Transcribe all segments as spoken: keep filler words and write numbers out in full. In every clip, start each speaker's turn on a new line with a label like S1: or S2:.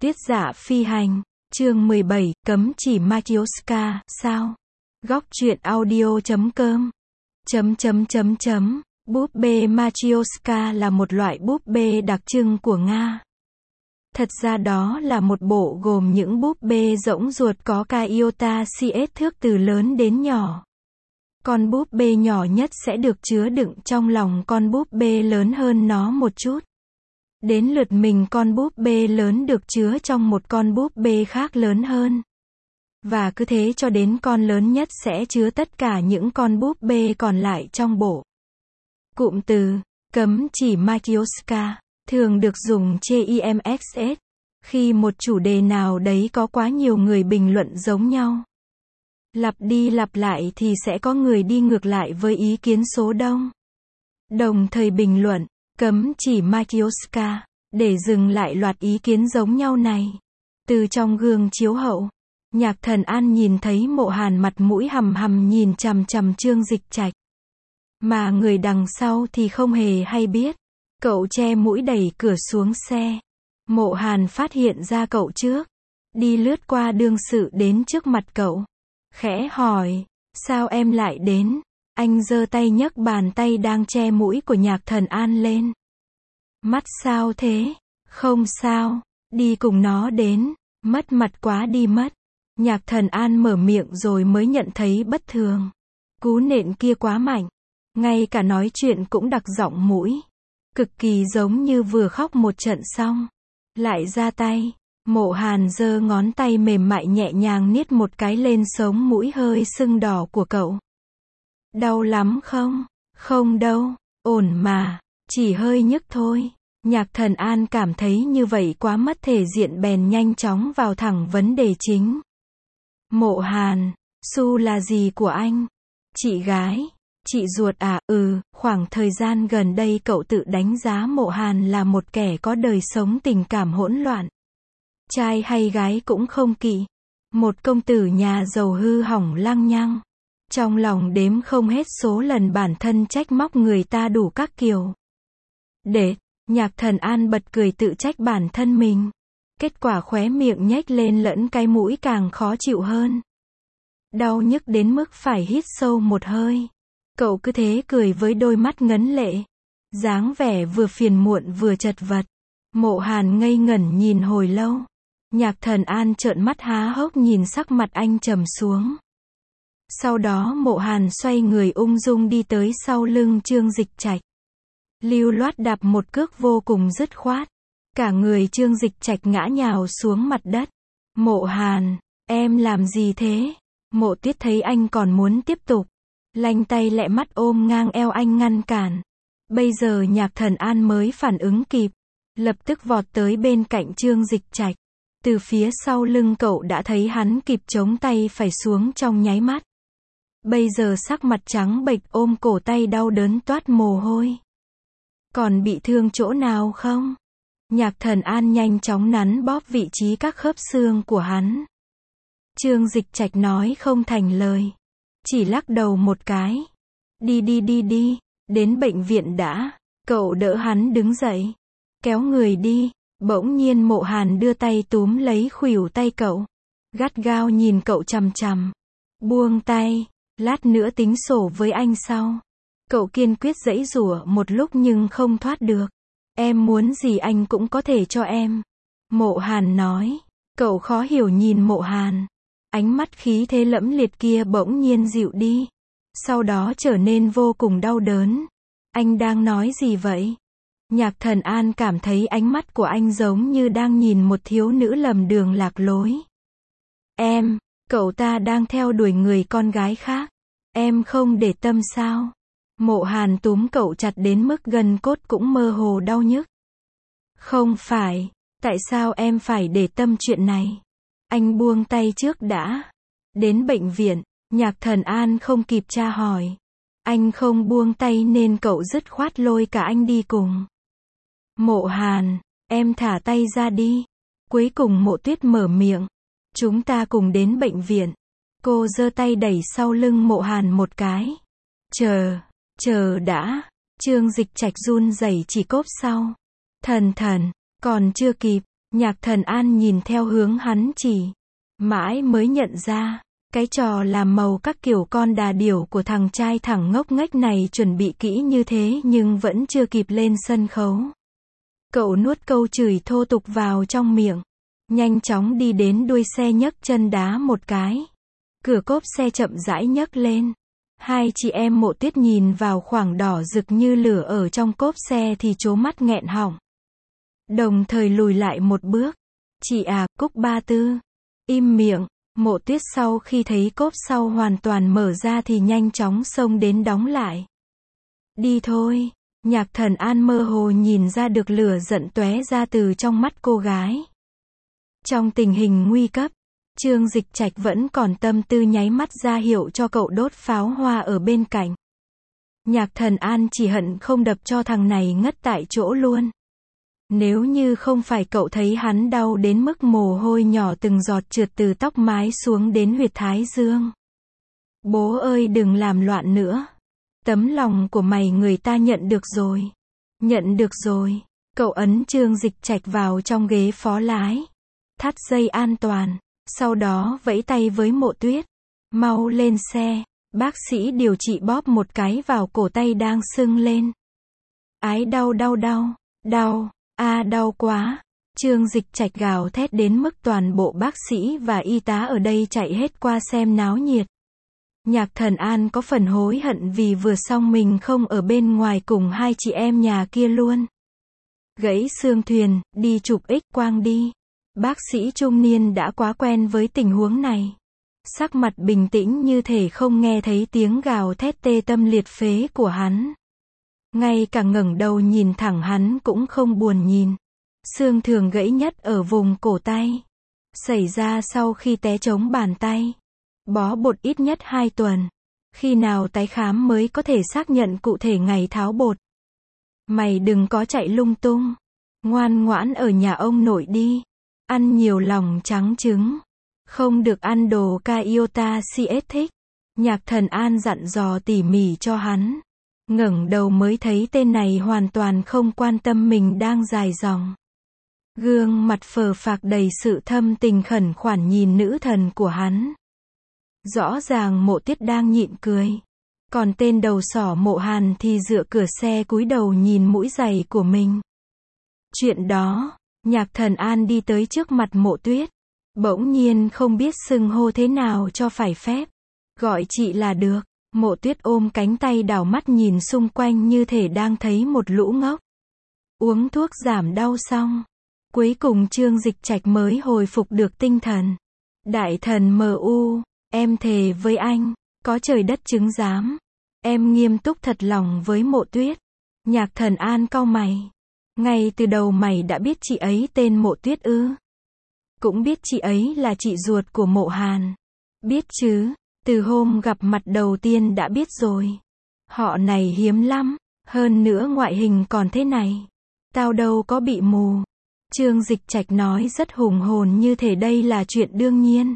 S1: Tiết Dạ Phi Hành, chương mười bảy, cấm chỉ Makioska, sao? Góc truyện audio chấm com. Chấm chấm chấm chấm. Búp bê Makioska là một loại búp bê đặc trưng của Nga. Thật ra đó là một bộ gồm những búp bê rỗng ruột có ca iota cs thước từ lớn đến nhỏ. Con búp bê nhỏ nhất sẽ được chứa đựng trong lòng con búp bê lớn hơn nó một chút. Đến lượt mình con búp bê lớn được chứa trong một con búp bê khác lớn hơn. Và cứ thế cho đến con lớn nhất sẽ chứa tất cả những con búp bê còn lại trong bộ. Cụm từ cấm chỉ Makioska thường được dùng trên IMXS khi một chủ đề nào đấy có quá nhiều người bình luận giống nhau. Lặp đi lặp lại thì sẽ có người đi ngược lại với ý kiến số đông. Đồng thời bình luận cấm chỉ Makioska để dừng lại loạt ý kiến giống nhau này. Từ trong gương chiếu hậu, Nhạc Thần An nhìn thấy Mộ Hàn mặt mũi hầm hầm nhìn chằm chằm Trương Dịch Trạch. Mà người đằng sau thì không hề hay biết. Cậu che mũi đẩy cửa xuống xe. Mộ Hàn phát hiện ra cậu trước. Đi lướt qua đương sự đến trước mặt cậu. Khẽ hỏi, sao em lại đến? Anh giơ tay nhấc bàn tay đang che mũi của Nhạc Thần An lên. Mắt sao thế? Không sao, đi cùng nó đến. Mất mặt quá đi mất. Nhạc Thần An mở miệng rồi mới nhận thấy bất thường. Cú nện kia quá mạnh. Ngay cả nói chuyện cũng đặc giọng mũi. Cực kỳ giống như vừa khóc một trận xong. Lại ra tay. Mộ Hàn giơ ngón tay mềm mại nhẹ nhàng niết một cái lên sống mũi hơi sưng đỏ của cậu. Đau lắm không? Không đâu, ổn mà, chỉ hơi nhức thôi. Nhạc Thần An cảm thấy như vậy quá mất thể diện bèn nhanh chóng vào thẳng vấn đề chính. Mộ Hàn, Su là gì của anh? Chị gái. Chị ruột à? Ừ, khoảng thời gian gần đây cậu tự đánh giá Mộ Hàn là một kẻ có đời sống tình cảm hỗn loạn. Trai hay gái cũng không kỵ. Một công tử nhà giàu hư hỏng lăng nhăng. Trong lòng đếm không hết số lần bản thân trách móc người ta đủ các kiểu. Để, Nhạc Thần An bật cười tự trách bản thân mình. Kết quả khóe miệng nhếch lên lẫn cái mũi càng khó chịu hơn. Đau nhức đến mức phải hít sâu một hơi. Cậu cứ thế cười với đôi mắt ngấn lệ. Dáng vẻ vừa phiền muộn vừa chật vật. Mộ Hàn ngây ngẩn nhìn hồi lâu. Nhạc Thần An trợn mắt há hốc nhìn sắc mặt anh trầm xuống. Sau đó Mộ Hàn xoay người ung dung đi tới sau lưng Trương Dịch Trạch. Lưu loát đạp một cước vô cùng dứt khoát. Cả người Trương Dịch Trạch ngã nhào xuống mặt đất. Mộ Hàn, em làm gì thế? Mộ Tuyết thấy anh còn muốn tiếp tục. Lanh tay lẹ mắt ôm ngang eo anh ngăn cản. Bây giờ Nhạc Thần An mới phản ứng kịp. Lập tức vọt tới bên cạnh Trương Dịch Trạch. Từ phía sau lưng cậu đã thấy hắn kịp chống tay phải xuống trong nháy mắt. Bây giờ sắc mặt trắng bệch ôm cổ tay đau đớn toát mồ hôi. Còn bị thương chỗ nào không? Nhạc Thần An nhanh chóng nắn bóp vị trí các khớp xương của hắn. Trương Dịch Trạch nói không thành lời. Chỉ lắc đầu một cái. Đi đi đi đi, đến bệnh viện đã. Cậu đỡ hắn đứng dậy. Kéo người đi. Bỗng nhiên Mộ Hàn đưa tay túm lấy khuỷu tay cậu. Gắt gao nhìn cậu chằm chằm. Buông tay. Lát nữa tính sổ với anh sau. Cậu kiên quyết giãy giụa một lúc nhưng không thoát được. Em muốn gì anh cũng có thể cho em. Mộ Hàn nói. Cậu khó hiểu nhìn Mộ Hàn. Ánh mắt khí thế lẫm liệt kia bỗng nhiên dịu đi. Sau đó trở nên vô cùng đau đớn. Anh đang nói gì vậy? Nhạc Thần An cảm thấy ánh mắt của anh giống như đang nhìn một thiếu nữ lầm đường lạc lối. Em, cậu ta đang theo đuổi người con gái khác. Em không để tâm sao? Mộ Hàn túm cậu chặt đến mức gân cốt cũng mơ hồ đau nhức. Không phải, tại sao em phải để tâm chuyện này? Anh buông tay trước đã. Đến bệnh viện, Nhạc Thần An không kịp tra hỏi. Anh không buông tay nên cậu dứt khoát lôi cả anh đi cùng. Mộ Hàn, em thả tay ra đi. Cuối cùng Mộ Tuyết mở miệng. Chúng ta cùng đến bệnh viện. Cô giơ tay đẩy sau lưng Mộ Hàn một cái. Chờ, chờ đã. Trương Dịch Trạch run rẩy chỉ cốp sau. Thần thần, còn chưa kịp. Nhạc Thần An nhìn theo hướng hắn chỉ. Mãi mới nhận ra. Cái trò làm màu các kiểu con đà điểu của thằng trai thẳng ngốc nghếch này chuẩn bị kỹ như thế nhưng vẫn chưa kịp lên sân khấu. Cậu nuốt câu chửi thô tục vào trong miệng. Nhanh chóng đi đến đuôi xe nhấc chân đá một cái. Cửa cốp xe chậm rãi nhấc lên. Hai chị em Mộ Tuyết nhìn vào khoảng đỏ rực như lửa ở trong cốp xe thì trố mắt nghẹn họng. Đồng thời lùi lại một bước. Chị à, Cúc Ba Tư. Im miệng. Mộ Tuyết sau khi thấy cốp sau hoàn toàn mở ra thì nhanh chóng xông đến đóng lại. Đi thôi. Nhạc Thần An mơ hồ nhìn ra được lửa giận tóe ra từ trong mắt cô gái. Trong tình hình nguy cấp, Trương Dịch Trạch vẫn còn tâm tư nháy mắt ra hiệu cho cậu đốt pháo hoa ở bên cạnh. Nhạc Thần An chỉ hận không đập cho thằng này ngất tại chỗ luôn. Nếu như không phải cậu thấy hắn đau đến mức mồ hôi nhỏ từng giọt trượt từ tóc mái xuống đến huyệt thái dương. Bố ơi đừng làm loạn nữa. Tấm lòng của mày người ta nhận được rồi. Nhận được rồi. Cậu ấn Trương Dịch Trạch vào trong ghế phó lái. Thắt dây an toàn. Sau đó vẫy tay với Mộ Tuyết. Mau lên xe. Bác sĩ điều trị bóp một cái vào cổ tay đang sưng lên. Ái đau đau đau. Đau. A à, đau quá. Trương Dịch Trạch gào thét đến mức toàn bộ bác sĩ và y tá ở đây chạy hết qua xem náo nhiệt. Nhạc Thần An có phần hối hận vì vừa xong mình không ở bên ngoài cùng hai chị em nhà kia luôn. Gãy xương thuyền, đi chụp X quang đi. Bác sĩ trung niên đã quá quen với tình huống này. Sắc mặt bình tĩnh như thể không nghe thấy tiếng gào thét tê tâm liệt phế của hắn. Ngay cả ngẩng đầu nhìn thẳng hắn cũng không buồn nhìn. Xương thường gãy nhất ở vùng cổ tay. Xảy ra sau khi té trống bàn tay. Bó bột ít nhất hai tuần. Khi nào tái khám mới có thể xác nhận cụ thể ngày tháo bột. Mày đừng có chạy lung tung. Ngoan ngoãn ở nhà ông nội đi. Ăn nhiều lòng trắng trứng. Không được ăn đồ Cayota xê ét thích. Nhạc Thần An dặn dò tỉ mỉ cho hắn. Ngẩng đầu mới thấy tên này hoàn toàn không quan tâm mình đang dài dòng. Gương mặt phờ phạc đầy sự thâm tình khẩn khoản nhìn nữ thần của hắn. Rõ ràng Mộ Tuyết đang nhịn cười. Còn tên đầu sỏ Mộ Hàn thì dựa cửa xe cúi đầu nhìn mũi giày của mình. Chuyện đó, Nhạc Thần An đi tới trước mặt Mộ Tuyết. Bỗng nhiên không biết xưng hô thế nào cho phải phép. Gọi chị là được. Mộ Tuyết ôm cánh tay đảo mắt nhìn xung quanh như thể đang thấy một lũ ngốc. Uống thuốc giảm đau xong. Cuối cùng Trương Dịch Trạch mới hồi phục được tinh thần. Đại thần em u, em thề với anh, có trời đất chứng giám. Em nghiêm túc thật lòng với Mộ Tuyết. Nhạc Thần An cau mày. Ngay từ đầu mày đã biết chị ấy tên Mộ Tuyết ư? Cũng biết chị ấy là chị ruột của Mộ Hàn. Biết chứ, từ hôm gặp mặt đầu tiên đã biết rồi. Họ này hiếm lắm, hơn nữa ngoại hình còn thế này. Tao đâu có bị mù. Trương Dịch Trạch nói rất hùng hồn như thể đây là chuyện đương nhiên.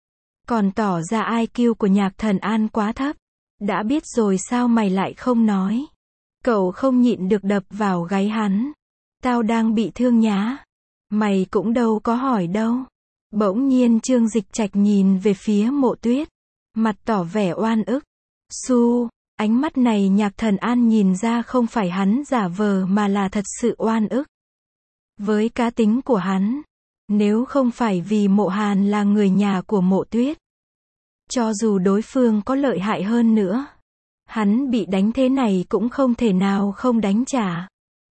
S1: Còn tỏ ra i kiu của Nhạc Thần An quá thấp. Đã biết rồi sao mày lại không nói? Cậu không nhịn được đập vào gáy hắn. Tao đang bị thương nhá. Mày cũng đâu có hỏi đâu. Bỗng nhiên Trương Dịch Trạch nhìn về phía Mộ Tuyết. Mặt tỏ vẻ oan ức. Su, ánh mắt này Nhạc Thần An nhìn ra không phải hắn giả vờ mà là thật sự oan ức. Với cá tính của hắn, nếu không phải vì Mộ Hàn là người nhà của Mộ Tuyết, cho dù đối phương có lợi hại hơn nữa, hắn bị đánh thế này cũng không thể nào không đánh trả.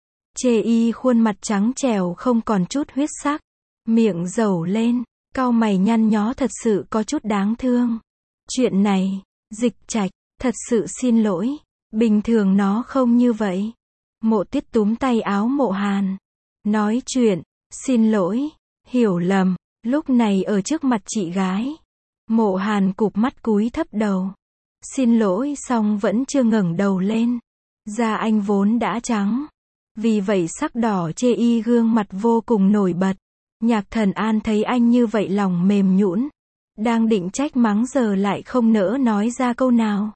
S1: Chê y khuôn mặt trắng trẻo không còn chút huyết sắc, miệng dẩu lên, cau mày nhăn nhó thật sự có chút đáng thương. Chuyện này, Dịch Trạch, thật sự xin lỗi, bình thường nó không như vậy. Mộ Tuyết túm tay áo Mộ Hàn, nói chuyện, xin lỗi, hiểu lầm, lúc này ở trước mặt chị gái. Mộ Hàn cụp mắt cúi thấp đầu. Xin lỗi xong vẫn chưa ngẩng đầu lên. Da anh vốn đã trắng. Vì vậy sắc đỏ chê y gương mặt vô cùng nổi bật. Nhạc Thần An thấy anh như vậy lòng mềm nhũn. Đang định trách mắng giờ lại không nỡ nói ra câu nào.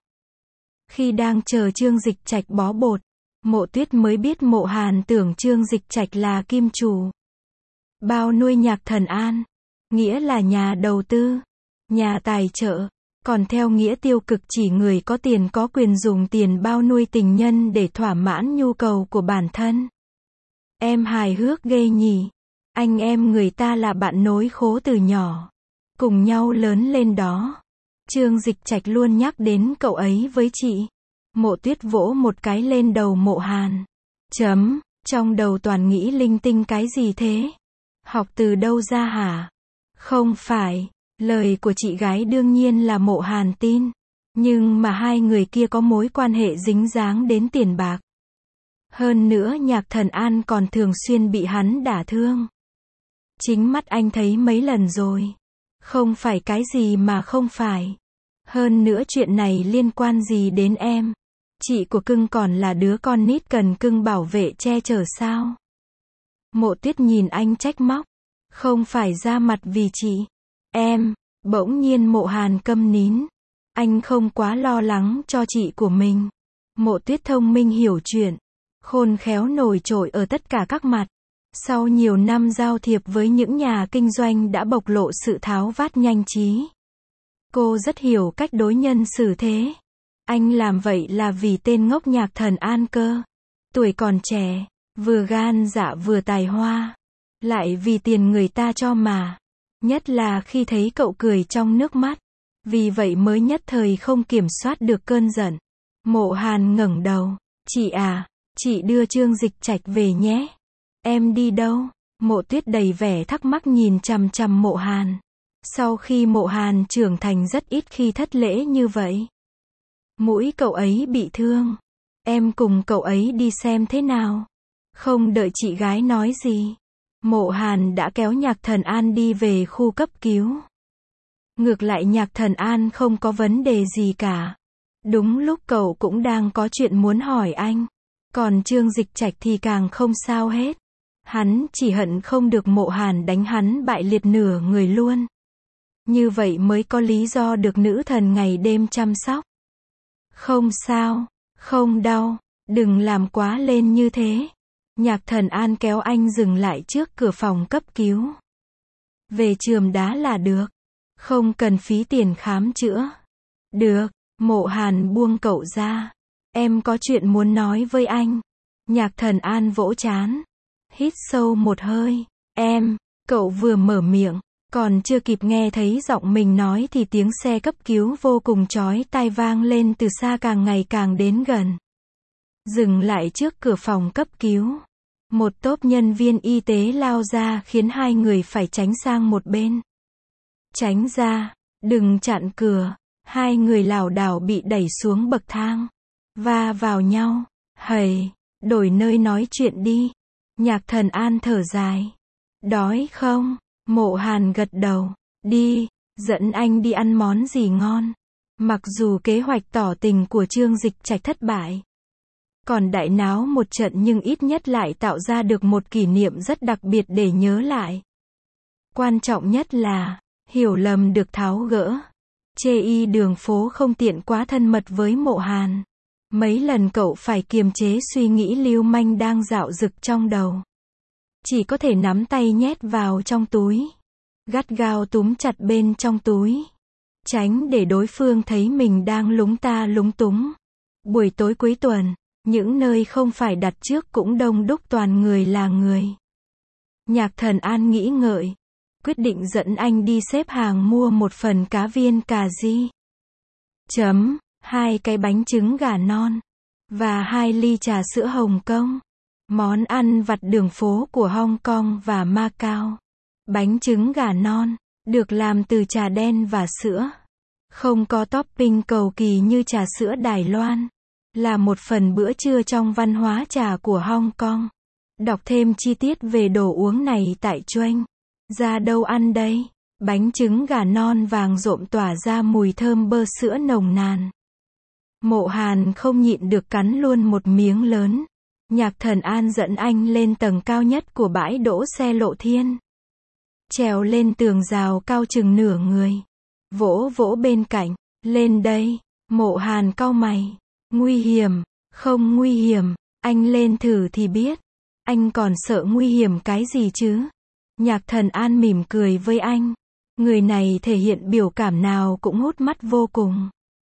S1: Khi đang chờ Trương Dịch Trạch bó bột, Mộ Tuyết mới biết Mộ Hàn tưởng Trương Dịch Trạch là kim chủ. Bao nuôi Nhạc Thần An, nghĩa là nhà đầu tư, nhà tài trợ, còn theo nghĩa tiêu cực chỉ người có tiền có quyền dùng tiền bao nuôi tình nhân để thỏa mãn nhu cầu của bản thân. Em hài hước ghê nhỉ. Anh em người ta là bạn nối khố từ nhỏ, cùng nhau lớn lên đó. Trương Dịch Trạch luôn nhắc đến cậu ấy với chị. Mộ Tuyết vỗ một cái lên đầu Mộ Hàn. Chấm, trong đầu toàn nghĩ linh tinh cái gì thế? Học từ đâu ra hả? Không phải, lời của chị gái đương nhiên là Mộ Hàn tin. Nhưng mà hai người kia có mối quan hệ dính dáng đến tiền bạc. Hơn nữa Nhạc Thần An còn thường xuyên bị hắn đả thương. Chính mắt anh thấy mấy lần rồi. Không phải cái gì mà không phải. Hơn nữa chuyện này liên quan gì đến em? Chị của cưng còn là đứa con nít cần cưng bảo vệ che chở sao? Mộ Tuyết nhìn anh trách móc. Không phải ra mặt vì chị. Em, bỗng nhiên Mộ Hàn câm nín. Anh không quá lo lắng cho chị của mình. Mộ Tuyết thông minh hiểu chuyện. Khôn khéo nổi trội ở tất cả các mặt. Sau nhiều năm giao thiệp với những nhà kinh doanh đã bộc lộ sự tháo vát nhanh trí. Cô rất hiểu cách đối nhân xử thế. Anh làm vậy là vì tên ngốc Nhạc Thần An cơ. Tuổi còn trẻ, vừa gan dạ vừa tài hoa. Lại vì tiền người ta cho mà. Nhất là khi thấy cậu cười trong nước mắt. Vì vậy mới nhất thời không kiểm soát được cơn giận. Mộ Hàn ngẩng đầu. Chị à, chị đưa Trương Dịch Trạch về nhé. Em đi đâu? Mộ Tuyết đầy vẻ thắc mắc nhìn chằm chằm Mộ Hàn. Sau khi Mộ Hàn trưởng thành rất ít khi thất lễ như vậy. Mũi cậu ấy bị thương. Em cùng cậu ấy đi xem thế nào. Không đợi chị gái nói gì. Mộ Hàn đã kéo Nhạc Thần An đi về khu cấp cứu. Ngược lại Nhạc Thần An không có vấn đề gì cả. Đúng lúc cậu cũng đang có chuyện muốn hỏi anh. Còn Trương Dịch Trạch thì càng không sao hết. Hắn chỉ hận không được Mộ Hàn đánh hắn bại liệt nửa người luôn. Như vậy mới có lý do được nữ thần ngày đêm chăm sóc. Không sao, không đau, đừng làm quá lên như thế. Nhạc Thần An kéo anh dừng lại trước cửa phòng cấp cứu. Về chườm đá là được. Không cần phí tiền khám chữa. Được, Mộ Hàn buông cậu ra. Em có chuyện muốn nói với anh. Nhạc Thần An vỗ trán. Hít sâu một hơi. Em, cậu vừa mở miệng. Còn chưa kịp nghe thấy giọng mình nói thì tiếng xe cấp cứu vô cùng chói tai vang lên từ xa càng ngày càng đến gần. Dừng lại trước cửa phòng cấp cứu. Một tốp nhân viên y tế lao ra khiến hai người phải tránh sang một bên. Tránh ra, đừng chặn cửa. Hai người lảo đảo bị đẩy xuống bậc thang. Va vào nhau. Hầy, đổi nơi nói chuyện đi. Nhạc Thần An thở dài. Đói không? Mộ Hàn gật đầu. Đi, dẫn anh đi ăn món gì ngon. Mặc dù kế hoạch tỏ tình của Trương Dịch Trạch thất bại. Còn đại náo một trận nhưng ít nhất lại tạo ra được một kỷ niệm rất đặc biệt để nhớ lại. Quan trọng nhất là, hiểu lầm được tháo gỡ. Chê y đường phố không tiện quá thân mật với Mộ Hàn. Mấy lần cậu phải kiềm chế suy nghĩ lưu manh đang dạo dực trong đầu. Chỉ có thể nắm tay nhét vào trong túi. Gắt gao túm chặt bên trong túi. Tránh để đối phương thấy mình đang lúng ta lúng túng. Buổi tối cuối tuần, những nơi không phải đặt trước cũng đông đúc toàn người là người. Nhạc Thần An nghĩ ngợi. Quyết định dẫn anh đi xếp hàng mua một phần cá viên cà ri. Chấm, hai cái bánh trứng gà non. Và hai ly trà sữa Hồng Kông. Món ăn vặt đường phố của Hong Kong và Macau. Bánh trứng gà non, được làm từ trà đen và sữa. Không có topping cầu kỳ như trà sữa Đài Loan. Là một phần bữa trưa trong văn hóa trà của Hong Kong. Đọc thêm chi tiết về đồ uống này tại Choeng. Ra đâu ăn đây? Bánh trứng gà non vàng rộm tỏa ra mùi thơm bơ sữa nồng nàn. Mộ Hàn không nhịn được cắn luôn một miếng lớn. Nhạc Thần An dẫn anh lên tầng cao nhất của bãi đỗ xe Lộ Thiên. Trèo lên tường rào cao chừng nửa người. Vỗ vỗ bên cạnh. Lên đây. Mộ Hàn cau mày. Nguy hiểm. Không nguy hiểm. Anh lên thử thì biết. Anh còn sợ nguy hiểm cái gì chứ? Nhạc Thần An mỉm cười với anh. Người này thể hiện biểu cảm nào cũng hút mắt vô cùng.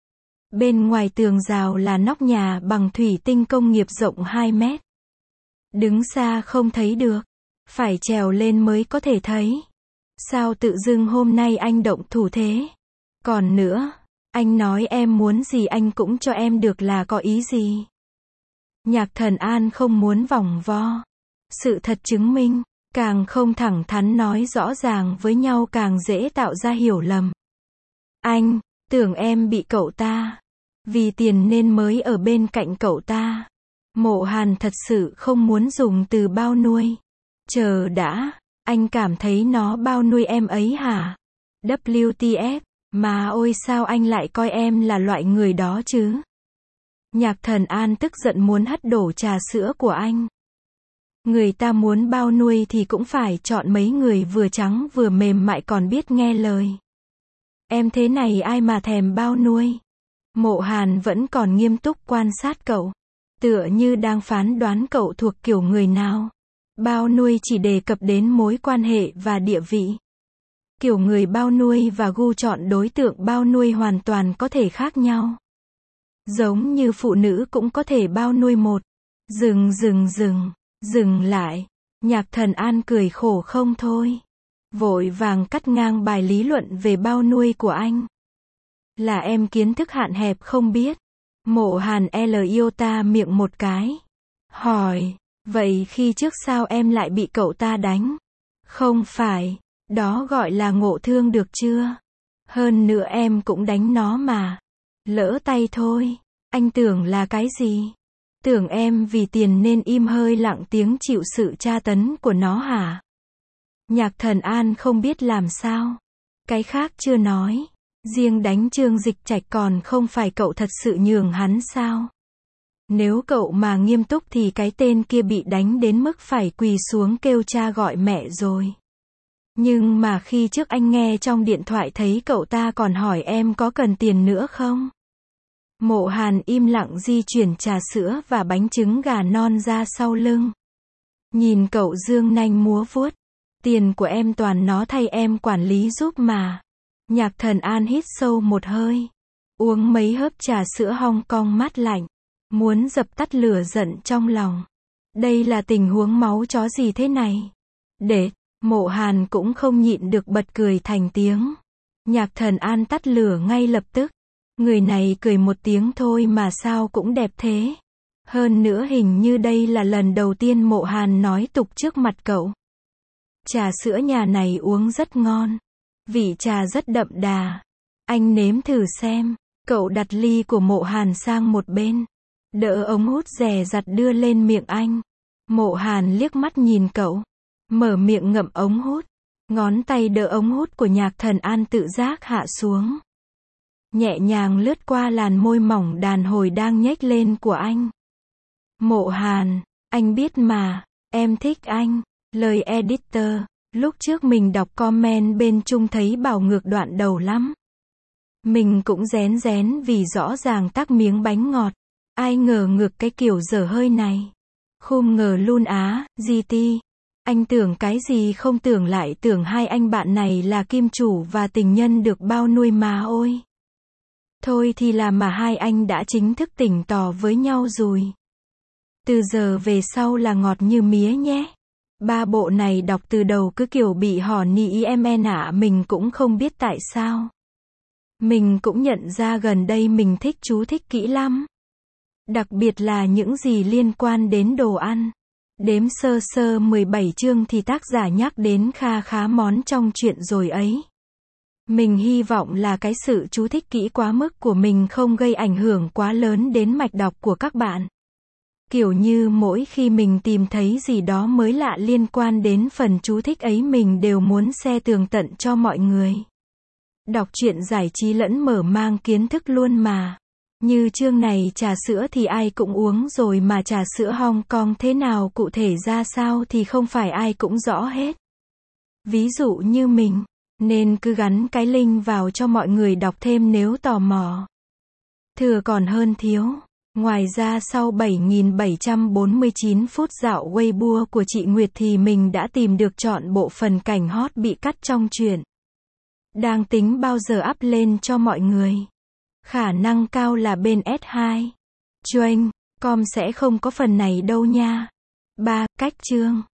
S1: Bên ngoài tường rào là nóc nhà bằng thủy tinh công nghiệp rộng hai mét. Đứng xa không thấy được. Phải trèo lên mới có thể thấy. Sao tự dưng hôm nay anh động thủ thế? Còn nữa, anh nói em muốn gì anh cũng cho em được là có ý gì? Nhạc Thần An không muốn vòng vo. Sự thật chứng minh, càng không thẳng thắn nói rõ ràng với nhau càng dễ tạo ra hiểu lầm. Anh, tưởng em bị cậu ta. Vì tiền nên mới ở bên cạnh cậu ta. Mộ Hàn thật sự không muốn dùng từ bao nuôi. Chờ đã, anh cảm thấy nó bao nuôi em ấy hả? vê kép ép, mà ôi sao anh lại coi em là loại người đó chứ? Nhạc Thần An tức giận muốn hất đổ trà sữa của anh. Người ta muốn bao nuôi thì cũng phải chọn mấy người vừa trắng vừa mềm mại còn biết nghe lời. Em thế này ai mà thèm bao nuôi? Mộ Hàn vẫn còn nghiêm túc quan sát cậu. Tựa như đang phán đoán cậu thuộc kiểu người nào. Bao nuôi chỉ đề cập đến mối quan hệ và địa vị. Kiểu người bao nuôi và gu chọn đối tượng bao nuôi hoàn toàn có thể khác nhau. Giống như phụ nữ cũng có thể bao nuôi một. Dừng dừng dừng, dừng lại. Nhạc Thần An cười khổ không thôi. Vội vàng cắt ngang bài lý luận về bao nuôi của anh. Là em kiến thức hạn hẹp không biết. Mộ Hàn L yêu ta miệng một cái. Hỏi, vậy khi trước sao em lại bị cậu ta đánh? Không phải, đó gọi là ngộ thương được chưa? Hơn nữa em cũng đánh nó mà. Lỡ tay thôi, anh tưởng là cái gì? Tưởng em vì tiền nên im hơi lặng tiếng chịu sự tra tấn của nó hả? Nhạc Thần An không biết làm sao. Cái khác chưa nói. Riêng đánh Trương Dịch Trạch còn không phải cậu thật sự nhường hắn sao? Nếu cậu mà nghiêm túc thì cái tên kia bị đánh đến mức phải quỳ xuống kêu cha gọi mẹ rồi. Nhưng mà khi trước anh nghe trong điện thoại thấy cậu ta còn hỏi em có cần tiền nữa không? Mộ Hàn im lặng di chuyển trà sữa và bánh trứng gà non ra sau lưng. Nhìn cậu dương nanh múa vuốt. Tiền của em toàn nó thay em quản lý giúp mà. Nhạc Thần An hít sâu một hơi. Uống mấy hớp trà sữa Hong Kong mát lạnh. Muốn dập tắt lửa giận trong lòng. Đây là tình huống máu chó gì thế này? Để, Mộ Hàn cũng không nhịn được bật cười thành tiếng. Nhạc Thần An tắt lửa ngay lập tức. Người này cười một tiếng thôi mà sao cũng đẹp thế. Hơn nữa hình như đây là lần đầu tiên Mộ Hàn nói tục trước mặt cậu. Trà sữa nhà này uống rất ngon. Vị trà rất đậm đà. Anh nếm thử xem. Cậu đặt ly của Mộ Hàn sang một bên. Đỡ ống hút dè dặt đưa lên miệng anh. Mộ Hàn liếc mắt nhìn cậu. Mở miệng ngậm ống hút. Ngón tay đỡ ống hút của Nhạc Thần An tự giác hạ xuống. Nhẹ nhàng lướt qua làn môi mỏng đàn hồi đang nhếch lên của anh. Mộ Hàn, anh biết mà, em thích anh. Lời editor, lúc trước mình đọc comment bên chung thấy bảo ngược đoạn đầu lắm. Mình cũng rén rén vì rõ ràng tắc miếng bánh ngọt. Ai ngờ ngược cái kiểu dở hơi này. Khum ngờ luôn á, giê tê. Anh tưởng cái gì không tưởng lại tưởng hai anh bạn này là kim chủ và tình nhân được bao nuôi mà ôi. Thôi thì là mà hai anh đã chính thức tỉnh tỏ với nhau rồi. Từ giờ về sau là ngọt như mía nhé. Ba bộ này đọc từ đầu cứ kiểu bị hò nỉ em en ạ mình cũng không biết tại sao. Mình cũng nhận ra gần đây mình thích chú thích kỹ lắm. Đặc biệt là những gì liên quan đến đồ ăn. Đếm sơ sơ mười bảy chương thì tác giả nhắc đến kha khá món trong chuyện rồi ấy. Mình hy vọng là cái sự chú thích kỹ quá mức của mình không gây ảnh hưởng quá lớn đến mạch đọc của các bạn. Kiểu như mỗi khi mình tìm thấy gì đó mới lạ liên quan đến phần chú thích ấy mình đều muốn share tường tận cho mọi người. Đọc truyện giải trí lẫn mở mang kiến thức luôn mà. Như chương này trà sữa thì ai cũng uống rồi mà trà sữa Hong Kong thế nào cụ thể ra sao thì không phải ai cũng rõ hết. Ví dụ như mình, nên cứ gắn cái link vào cho mọi người đọc thêm nếu tò mò. Thừa còn hơn thiếu. Ngoài ra sau bảy nghìn bảy trăm bốn mươi chín phút dạo Weibo của chị Nguyệt thì mình đã tìm được trọn bộ phần cảnh hot bị cắt trong truyện. Đang tính bao giờ up lên cho mọi người. Khả năng cao là bên S hai. Chuyên, com sẽ không có phần này đâu nha. ba. Cách chương